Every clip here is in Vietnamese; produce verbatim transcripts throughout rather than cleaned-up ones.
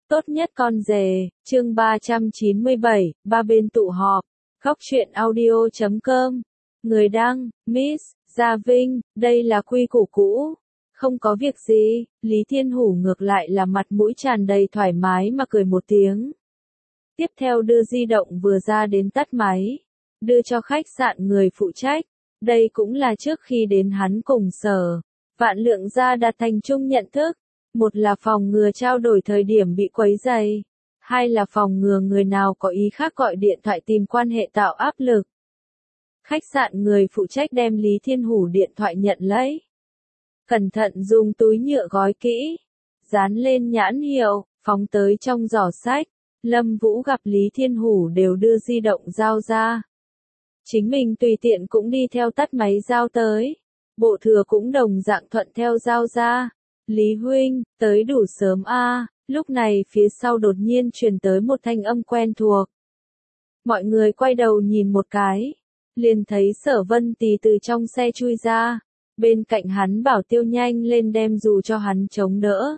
Tốt nhất con rể, chương ba trăm chín mươi bảy, ba bên tụ họp. Góc truyện audio chấm com. Người đăng, Miss Gia Vinh, đây là quy củ cũ. Không có việc gì, Lý Thiên Hủ ngược lại là mặt mũi tràn đầy thoải mái mà cười một tiếng. Tiếp theo đưa di động vừa ra đến tắt máy. Đưa cho khách sạn người phụ trách. Đây cũng là trước khi đến hắn cùng Sở Vạn Lượng ra đạt thành chung nhận thức. Một là phòng ngừa trao đổi thời điểm bị quấy rầy. Hai là phòng ngừa người nào có ý khác gọi điện thoại tìm quan hệ tạo áp lực. Khách sạn người phụ trách đem Lý Thiên Hủ điện thoại nhận lấy. Cẩn thận dùng túi nhựa gói kỹ. Dán lên nhãn hiệu, phóng tới trong giỏ sách. Lâm Vũ gặp Lý Thiên Hủ đều đưa di động giao ra. Chính mình tùy tiện cũng đi theo tắt máy giao tới. Bộ thừa cũng đồng dạng thuận theo giao ra. Lý huynh, tới đủ sớm a. À, lúc này phía sau đột nhiên truyền tới một thanh âm quen thuộc. Mọi người quay đầu nhìn một cái, liền thấy Sở Vân Tì từ trong xe chui ra, bên cạnh hắn bảo tiêu nhanh lên đem dù cho hắn chống đỡ.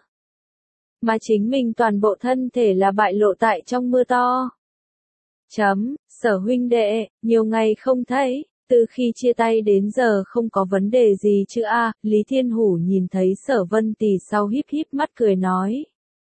Mà chính mình toàn bộ thân thể là bại lộ tại trong mưa to. Chấm, Sở huynh đệ, nhiều ngày không thấy. Từ khi chia tay đến giờ không có vấn đề gì chứ a. À, Lý Thiên Hủ nhìn thấy Sở Vân Tì sau híp híp mắt cười nói.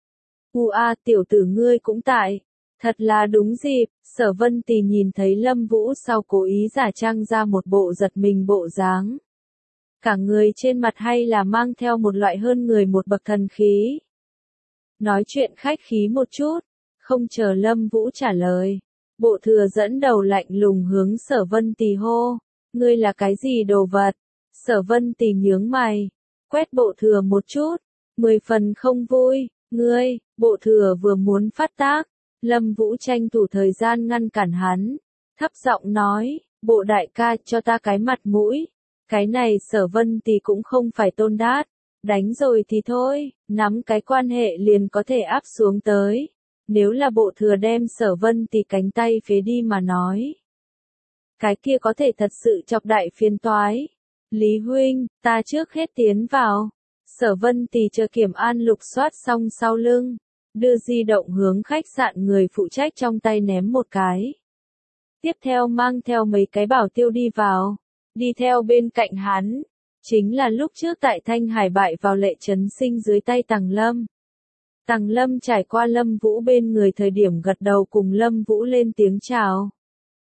U a, tiểu tử ngươi cũng tại. Thật là đúng dịp. Sở Vân Tì nhìn thấy Lâm Vũ sau cố ý giả trang ra một bộ giật mình bộ dáng. Cả người trên mặt hay là mang theo một loại hơn người một bậc thần khí. Nói chuyện khách khí một chút. Không chờ Lâm Vũ trả lời. Bộ thừa dẫn đầu lạnh lùng hướng Sở Vân Tì hô, ngươi là cái gì đồ vật? Sở Vân Tì nhướng mày, quét bộ thừa một chút, mười phần không vui, ngươi, bộ thừa vừa muốn phát tác, Lâm Vũ tranh thủ thời gian ngăn cản hắn, thấp giọng nói, bộ đại ca cho ta cái mặt mũi, cái này Sở Vân Tì cũng không phải tôn đát, đánh rồi thì thôi, nắm cái quan hệ liền có thể áp xuống tới. Nếu là bộ thừa đem Sở Vân Tì cánh tay phế đi mà nói. Cái kia có thể thật sự chọc đại phiền toái. Lý huynh, ta trước hết tiến vào. Sở Vân Tì chờ Kiểm An lục soát xong sau lưng. Đưa di động hướng khách sạn người phụ trách trong tay ném một cái. Tiếp theo mang theo mấy cái bảo tiêu đi vào. Đi theo bên cạnh hắn. Chính là lúc trước tại Thanh Hải bại vào Lệ Chấn Sinh dưới tay Tằng Lâm. Tằng Lâm trải qua Lâm Vũ bên người thời điểm gật đầu cùng Lâm Vũ lên tiếng chào.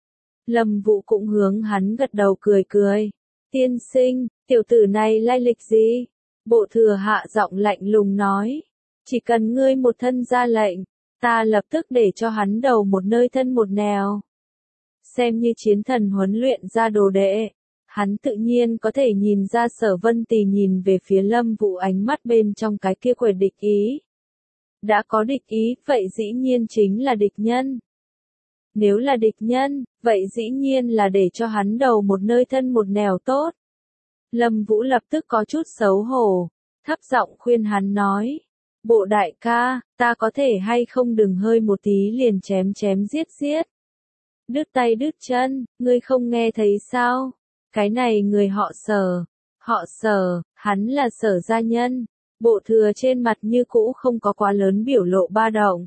Lâm Vũ cũng hướng hắn gật đầu cười cười. Tiên sinh, tiểu tử này lai lịch gì? Bộ thừa hạ giọng lạnh lùng nói. Chỉ cần ngươi một thân ra lệnh, ta lập tức để cho hắn đầu một nơi thân một nẻo. Xem như chiến thần huấn luyện ra đồ đệ. Hắn tự nhiên có thể nhìn ra Sở Vân Tì nhìn về phía Lâm Vũ ánh mắt bên trong cái kia quệt địch ý. Đã có địch ý, vậy dĩ nhiên chính là địch nhân. Nếu là địch nhân, vậy dĩ nhiên là để cho hắn đầu một nơi thân một nẻo tốt. Lâm Vũ lập tức có chút xấu hổ, thấp giọng khuyên hắn nói. Bộ đại ca, ta có thể hay không đừng hơi một tí liền chém chém giết giết. Đứt tay đứt chân, ngươi không nghe thấy sao? Cái này người họ Sở, họ Sở, hắn là Sở gia nhân. Bộ thừa trên mặt như cũ không có quá lớn biểu lộ ba động.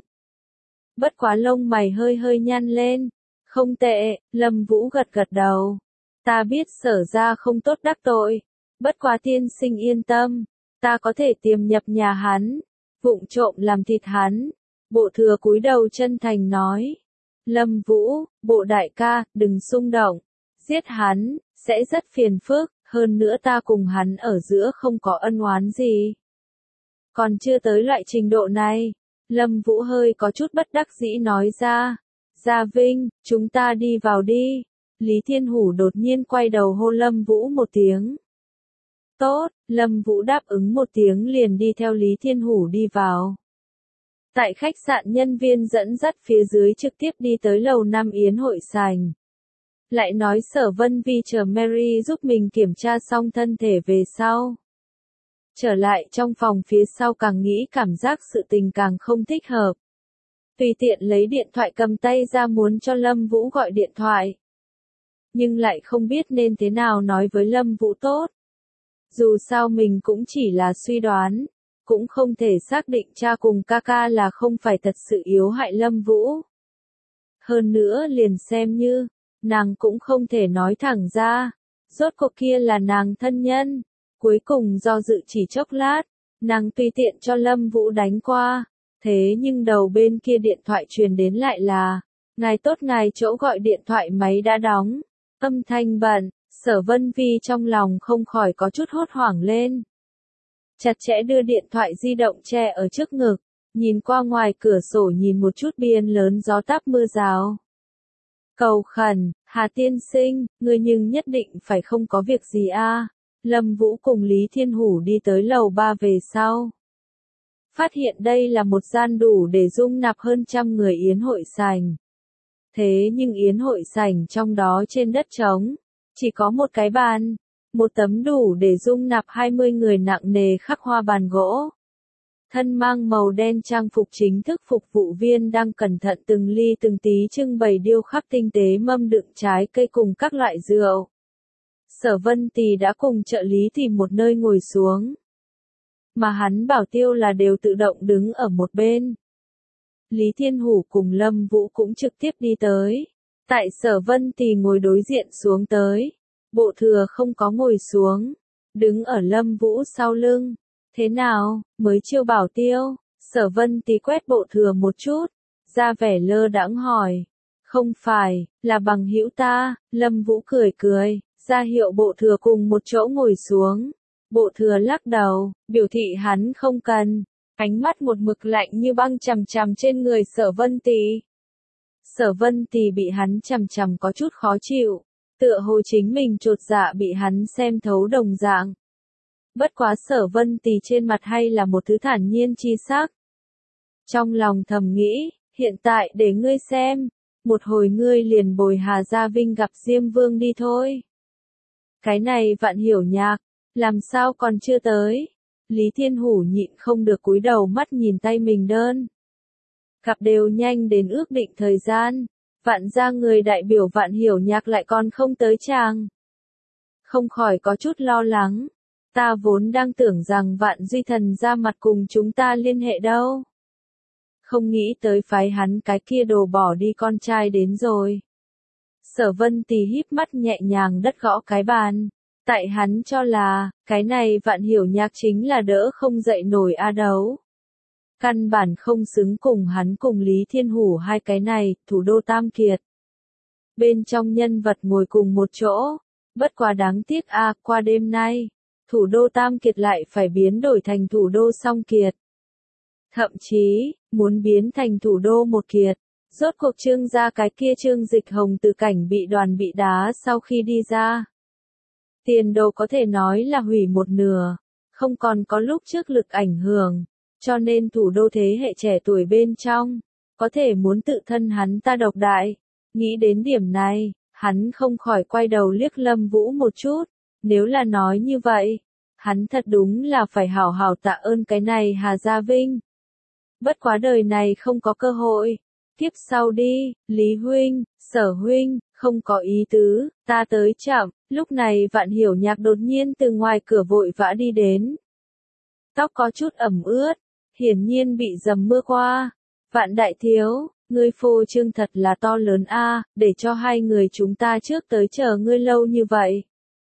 Bất quá lông mày hơi hơi nhăn lên. Không tệ, Lâm Vũ gật gật đầu. Ta biết Sở gia không tốt đắc tội. Bất quá tiên sinh yên tâm. Ta có thể tiềm nhập nhà hắn. Vụng trộm làm thịt hắn. Bộ thừa cúi đầu chân thành nói. Lâm Vũ, bộ đại ca, đừng xung động. Giết hắn, sẽ rất phiền phức. Hơn nữa ta cùng hắn ở giữa không có ân oán gì. Còn chưa tới loại trình độ này, Lâm Vũ hơi có chút bất đắc dĩ nói ra. Gia Vinh, chúng ta đi vào đi. Lý Thiên Hủ đột nhiên quay đầu hô Lâm Vũ một tiếng. Tốt, Lâm Vũ đáp ứng một tiếng liền đi theo Lý Thiên Hủ đi vào. Tại khách sạn nhân viên dẫn dắt phía dưới trực tiếp đi tới lầu năm yến hội sảnh. Lại nói Sở Vân Vi chờ Mary giúp mình kiểm tra xong thân thể về sau. Trở lại trong phòng phía sau càng nghĩ cảm giác sự tình càng không thích hợp. Tùy tiện lấy điện thoại cầm tay ra muốn cho Lâm Vũ gọi điện thoại. Nhưng lại không biết nên thế nào nói với Lâm Vũ tốt. Dù sao mình cũng chỉ là suy đoán. cũng không thể xác định cha cùng ca ca là không phải thật sự yếu hại Lâm Vũ. Hơn nữa liền xem như, nàng cũng không thể nói thẳng ra, rốt cuộc kia là nàng thân nhân. Cuối cùng do dự chỉ chốc lát, nàng tùy tiện cho Lâm Vũ đánh qua, thế nhưng đầu bên kia điện thoại truyền đến lại là, ngài tốt ngài chỗ gọi điện thoại máy đã đóng, âm thanh bận, Sở Vân Vi trong lòng không khỏi có chút hốt hoảng lên. Chặt chẽ đưa điện thoại di động che ở trước ngực, nhìn qua ngoài cửa sổ nhìn một chút biên lớn gió táp mưa rào. Cầu khẩn, Hà tiên sinh, ngươi nhưng nhất định phải không có việc gì a. Lâm Vũ cùng Lý Thiên Hủ đi tới lầu ba về sau. Phát hiện đây là một gian đủ để dung nạp hơn trăm người yến hội sảnh. Thế nhưng yến hội sảnh trong đó trên đất trống, chỉ có một cái bàn, một tấm đủ để dung nạp hai mươi người nặng nề khắc hoa bàn gỗ. Thân mang màu đen trang phục chính thức phục vụ viên đang cẩn thận từng ly từng tí trưng bày điêu khắc tinh tế mâm đựng trái cây cùng các loại rượu. Sở Vân Tì đã cùng trợ lý tìm một nơi ngồi xuống. Mà hắn bảo tiêu là đều tự động đứng ở một bên. Lý Thiên Hủ cùng Lâm Vũ cũng trực tiếp đi tới. Tại Sở Vân Tì ngồi đối diện xuống tới. Bộ thừa không có ngồi xuống. Đứng ở Lâm Vũ sau lưng. Thế nào, mới chiêu bảo tiêu? Sở Vân Tì quét bộ thừa một chút. Ra vẻ lơ đãng hỏi. Không phải, là bằng hữu ta. Lâm Vũ cười cười. Ra hiệu bộ thừa cùng một chỗ ngồi xuống. Bộ thừa lắc đầu, biểu thị hắn không cần. Ánh mắt một mực lạnh như băng chằm chằm trên người Sở Vân Tì. Sở Vân Tì bị hắn chằm chằm có chút khó chịu. Tựa hồ chính mình chột dạ bị hắn xem thấu đồng dạng. Bất quá Sở Vân Tì trên mặt hay là một thứ thản nhiên chi sắc. Trong lòng thầm nghĩ, hiện tại để ngươi xem. Một hồi ngươi liền bồi Hà Gia Vinh gặp Diêm Vương đi thôi. Cái này Vạn Hiểu Nhạc, làm sao còn chưa tới? Lý Thiên Hủ nhịn không được cúi đầu mắt nhìn tay mình đơn. Gặp đều nhanh đến ước định thời gian, Vạn gia người đại biểu Vạn Hiểu Nhạc lại còn không tới chàng. Không khỏi có chút lo lắng, ta vốn đang tưởng rằng Vạn Duy Thần ra mặt cùng chúng ta liên hệ đâu. Không nghĩ tới phái hắn cái kia đồ bỏ đi con trai đến rồi. Sở Vân Tì híp mắt nhẹ nhàng đất gõ cái bàn. Tại hắn cho là, cái này Vạn Hiểu Nhạc chính là đỡ không dậy nổi a đấu. Căn bản không xứng cùng hắn cùng Lý Thiên Hủ hai cái này, thủ đô Tam Kiệt. Bên trong nhân vật ngồi cùng một chỗ, bất quá đáng tiếc a qua đêm nay, thủ đô Tam Kiệt lại phải biến đổi thành thủ đô Song Kiệt. Thậm chí, muốn biến thành thủ đô Một Kiệt. Rốt cuộc Trương gia cái kia Trương Dịch Hồng từ cảnh bị đoàn bị đá sau khi đi ra. Tiền đồ có thể nói là hủy một nửa, không còn có lúc trước lực ảnh hưởng, cho nên thủ đô thế hệ trẻ tuổi bên trong, có thể muốn tự thân hắn ta độc đại. Nghĩ đến điểm này, hắn không khỏi quay đầu liếc Lâm Vũ một chút, nếu là nói như vậy, hắn thật đúng là phải hảo hảo tạ ơn cái này Hà Gia Vinh. Bất quá đời này không có cơ hội. Tiếp sau đi, Lý Huynh, Sở Huynh, không có ý tứ, ta tới chậm. Lúc này Vạn Hiểu Nhạc đột nhiên từ ngoài cửa vội vã đi đến. Tóc có chút ẩm ướt, hiển nhiên bị dầm mưa qua. Vạn đại thiếu, ngươi phô trương thật là to lớn a, để cho hai người chúng ta trước tới chờ ngươi lâu như vậy.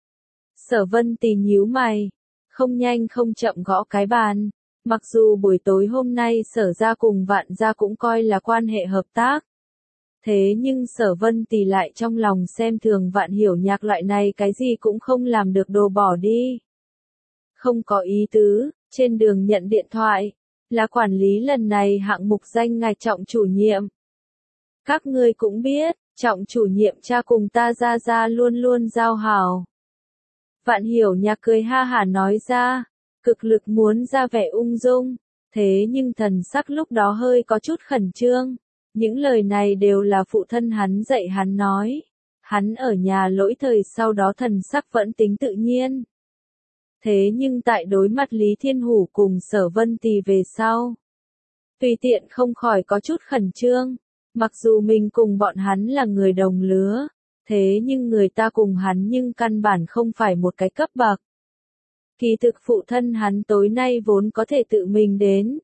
Sở Vân Tì nhíu mày, không nhanh không chậm gõ cái bàn. Mặc dù buổi tối hôm nay Sở gia cùng Vạn gia cũng coi là quan hệ hợp tác. Thế nhưng Sở Vân Tì lại trong lòng xem thường Vạn Hiểu Nhạc loại này cái gì cũng không làm được đồ bỏ đi. Không có ý tứ, trên đường nhận điện thoại, là quản lý lần này hạng mục danh ngạch Trọng chủ nhiệm. Các ngươi cũng biết, Trọng chủ nhiệm cha cùng ta Gia Gia luôn luôn giao hảo. Vạn Hiểu Nhạc cười ha hả nói ra, cực lực muốn ra vẻ ung dung, thế nhưng thần sắc lúc đó hơi có chút khẩn trương. Những lời này đều là phụ thân hắn dạy hắn nói. Hắn ở nhà lỗi thời sau đó thần sắc vẫn tính tự nhiên. Thế nhưng tại đối mặt Lý Thiên Hủ cùng Sở Vân Tì về sau, tùy tiện không khỏi có chút khẩn trương. Mặc dù mình cùng bọn hắn là người đồng lứa, thế nhưng người ta cùng hắn nhưng căn bản không phải một cái cấp bậc. Kỳ thực phụ thân hắn tối nay vốn có thể tự mình đến.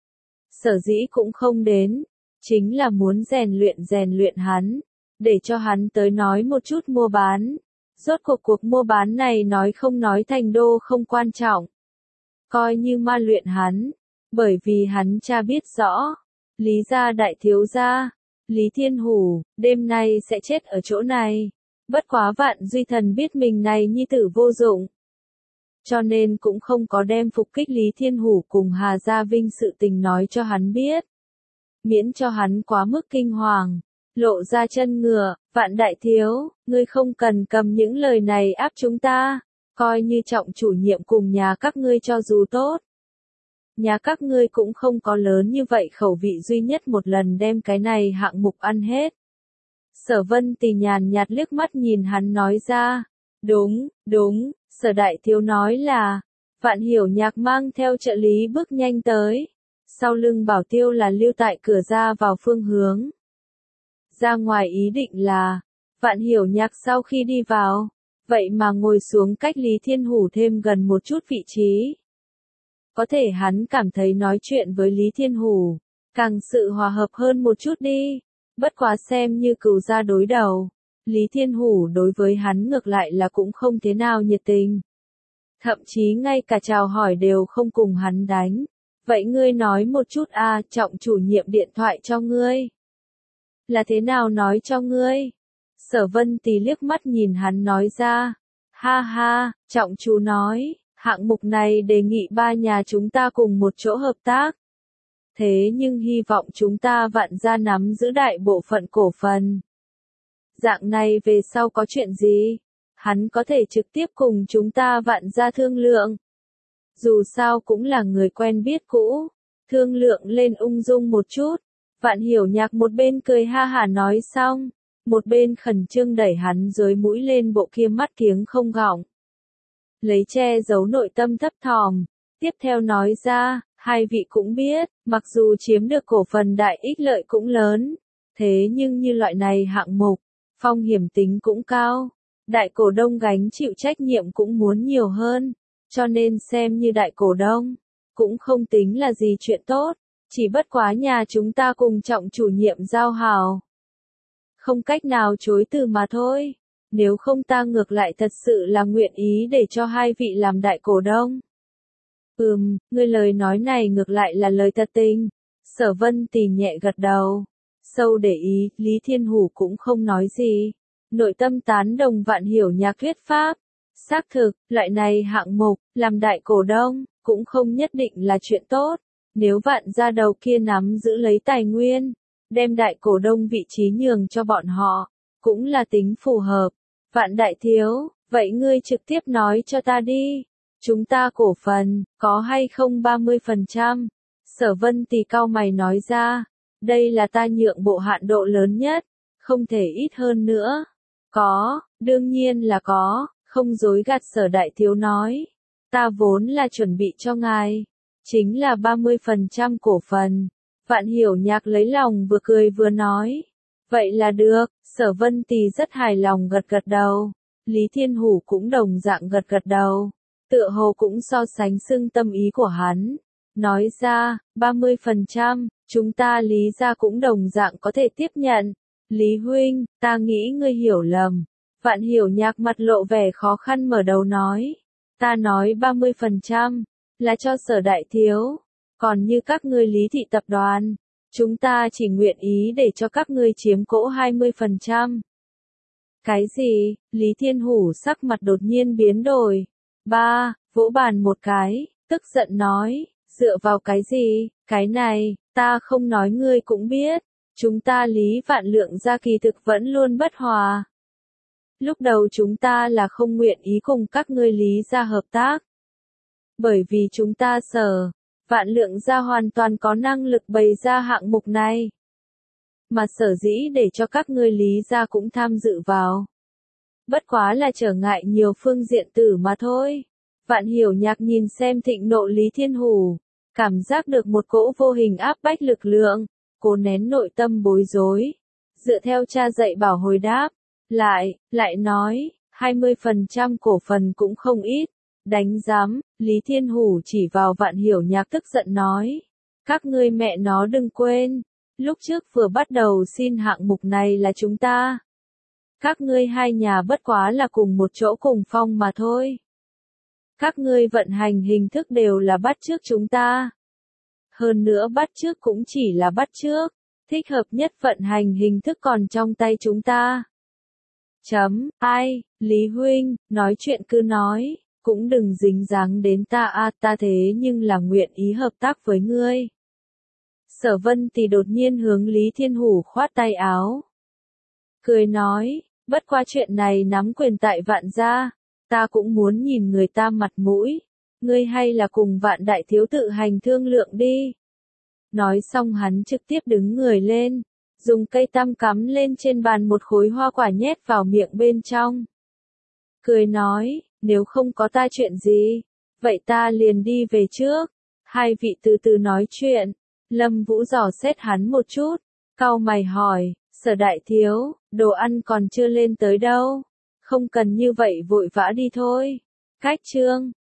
Sở dĩ cũng không đến, chính là muốn rèn luyện rèn luyện hắn, để cho hắn tới nói một chút mua bán. Rốt cuộc cuộc mua bán này nói không nói thành đô không quan trọng. Coi như ma luyện hắn, bởi vì hắn cha biết rõ, Lý gia đại thiếu gia, Lý Thiên Hủ, đêm nay sẽ chết ở chỗ này. Bất quá Vạn Duy Thần biết mình này nhi tử vô dụng, cho nên cũng không có đem phục kích Lý Thiên Hủ cùng Hà Gia Vinh sự tình nói cho hắn biết. Miễn cho hắn quá mức kinh hoàng, lộ ra chân ngựa, Vạn đại thiếu, ngươi không cần cầm những lời này áp chúng ta, coi như trọng chủ nhiệm cùng nhà các ngươi cho dù tốt. Nhà các ngươi cũng không có lớn như vậy khẩu vị duy nhất một lần đem cái này hạng mục ăn hết. Sở Vân Tì nhàn nhạt liếc mắt nhìn hắn nói ra, đúng, đúng, Sở đại thiếu nói là, Vạn Hiểu Nhạc mang theo trợ lý bước nhanh tới, sau lưng bảo tiêu là lưu tại cửa ra vào phương hướng. Ra ngoài ý định là, Vạn Hiểu Nhạc sau khi đi vào, vậy mà ngồi xuống cách Lý Thiên Hủ thêm gần một chút vị trí. Có thể hắn cảm thấy nói chuyện với Lý Thiên Hủ, càng sự hòa hợp hơn một chút đi, bất quá xem như cừu gia đối đầu. Lý Thiên Hủ đối với hắn ngược lại là cũng không thế nào nhiệt tình. Thậm chí ngay cả chào hỏi đều không cùng hắn đánh. Vậy ngươi nói một chút a, trọng chủ nhiệm điện thoại cho ngươi. Là thế nào nói cho ngươi? Sở Vân Tì liếc mắt nhìn hắn nói ra. Ha ha, trọng chú nói, hạng mục này đề nghị ba nhà chúng ta cùng một chỗ hợp tác. Thế nhưng hy vọng chúng ta Vạn gia nắm giữ đại bộ phận cổ phần. Dạng này về sau có chuyện gì, hắn có thể trực tiếp cùng chúng ta Vạn gia thương lượng. Dù sao cũng là người quen biết cũ, thương lượng lên ung dung một chút. Vạn Hiểu Nhạc một bên cười ha hả nói xong, một bên khẩn trương đẩy hắn dưới mũi lên bộ kia mắt kiếng không gọng. Lấy che giấu nội tâm thấp thỏm, tiếp theo nói ra, hai vị cũng biết, mặc dù chiếm được cổ phần đại ích lợi cũng lớn, thế nhưng như loại này hạng mục, phong hiểm tính cũng cao, đại cổ đông gánh chịu trách nhiệm cũng muốn nhiều hơn, cho nên xem như đại cổ đông, cũng không tính là gì chuyện tốt, chỉ bất quá nhà chúng ta cùng trọng chủ nhiệm giao hảo. Không cách nào chối từ mà thôi, nếu không ta ngược lại thật sự là nguyện ý để cho hai vị làm đại cổ đông. Ừm, ngươi lời nói này ngược lại là lời thật tình. Sở Vân Tì nhẹ gật đầu. Sâu để ý, Lý Thiên Hủ cũng không nói gì. Nội tâm tán đồng Vạn Hiểu Nhạc thuyết pháp. Xác thực, loại này hạng mục, làm đại cổ đông, cũng không nhất định là chuyện tốt. Nếu Vạn gia đầu kia nắm giữ lấy tài nguyên, đem đại cổ đông vị trí nhường cho bọn họ, cũng là tính phù hợp. Vạn đại thiếu, vậy ngươi trực tiếp nói cho ta đi. Chúng ta cổ phần, có hay không ba mươi phần trăm? Sở Vân Tì cau mày nói ra, đây là ta nhượng bộ hạn độ lớn nhất, không thể ít hơn nữa. Có, đương nhiên là có, không dối gạt Sở đại thiếu nói. Ta vốn là chuẩn bị cho ngài, chính là ba mươi phần trăm cổ phần. Vạn Hiểu Nhạc lấy lòng vừa cười vừa nói. Vậy là được, Sở Vân Tì rất hài lòng gật gật đầu. Lý Thiên Hủ cũng đồng dạng gật gật đầu. Tựa hồ cũng so sánh xưng tâm ý của hắn. Nói ra, ba mươi phần trăm, chúng ta Lý gia cũng đồng dạng có thể tiếp nhận. Lý huynh, ta nghĩ ngươi hiểu lầm. Vạn Hiểu Nhạc mặt lộ vẻ khó khăn mở đầu nói. Ta nói ba mươi phần trăm, là cho Sở đại thiếu. Còn như các ngươi Lý thị tập đoàn, chúng ta chỉ nguyện ý để cho các ngươi chiếm cỗ hai mươi phần trăm. Cái gì? Lý Thiên Hủ sắc mặt đột nhiên biến đổi. Ba, vỗ bàn một cái, tức giận nói, dựa vào cái gì, cái này, ta không nói ngươi cũng biết, chúng ta Lý Vạn Lượng gia kỳ thực vẫn luôn bất hòa. Lúc đầu chúng ta là không nguyện ý cùng các ngươi Lý gia hợp tác. Bởi vì chúng ta Sở, Vạn Lượng gia hoàn toàn có năng lực bày ra hạng mục này. Mà sở dĩ để cho các ngươi Lý gia cũng tham dự vào. Bất quá là trở ngại nhiều phương diện tử mà thôi. Vạn Hiểu Nhạc nhìn xem thịnh nộ Lý Thiên Hủ, cảm giác được một cỗ vô hình áp bách lực lượng, cố nén nội tâm bối rối. Dựa theo cha dạy bảo hồi đáp, lại, lại nói, hai mươi phần trăm cổ phần cũng không ít, Đánh giám, Lý Thiên Hủ chỉ vào Vạn Hiểu Nhạc tức giận nói. Các ngươi mẹ nó đừng quên, lúc trước vừa bắt đầu xin hạng mục này là chúng ta. Các ngươi hai nhà bất quá là cùng một chỗ cùng phong mà thôi. Các ngươi vận hành hình thức đều là bắt chước chúng ta. Hơn nữa bắt chước cũng chỉ là bắt chước, thích hợp nhất vận hành hình thức còn trong tay chúng ta. Chấm, ai, Lý Huynh, nói chuyện cứ nói, cũng đừng dính dáng đến ta a ta thế nhưng là nguyện ý hợp tác với ngươi. Sở Vân thì đột nhiên hướng Lý Thiên Hủ khoát tay áo. Cười nói, bất qua chuyện này nắm quyền tại Vạn gia, ta cũng muốn nhìn người ta mặt mũi, ngươi hay là cùng Vạn đại thiếu tự hành thương lượng đi. Nói xong hắn trực tiếp đứng người lên, dùng cây tăm cắm lên trên bàn một khối hoa quả nhét vào miệng bên trong. Cười nói, nếu không có ta chuyện gì, vậy ta liền đi về trước. Hai vị từ từ nói chuyện, Lâm Vũ dò xét hắn một chút, cau mày hỏi, Sở đại thiếu, đồ ăn còn chưa lên tới đâu, không cần như vậy vội vã đi thôi. Cách chương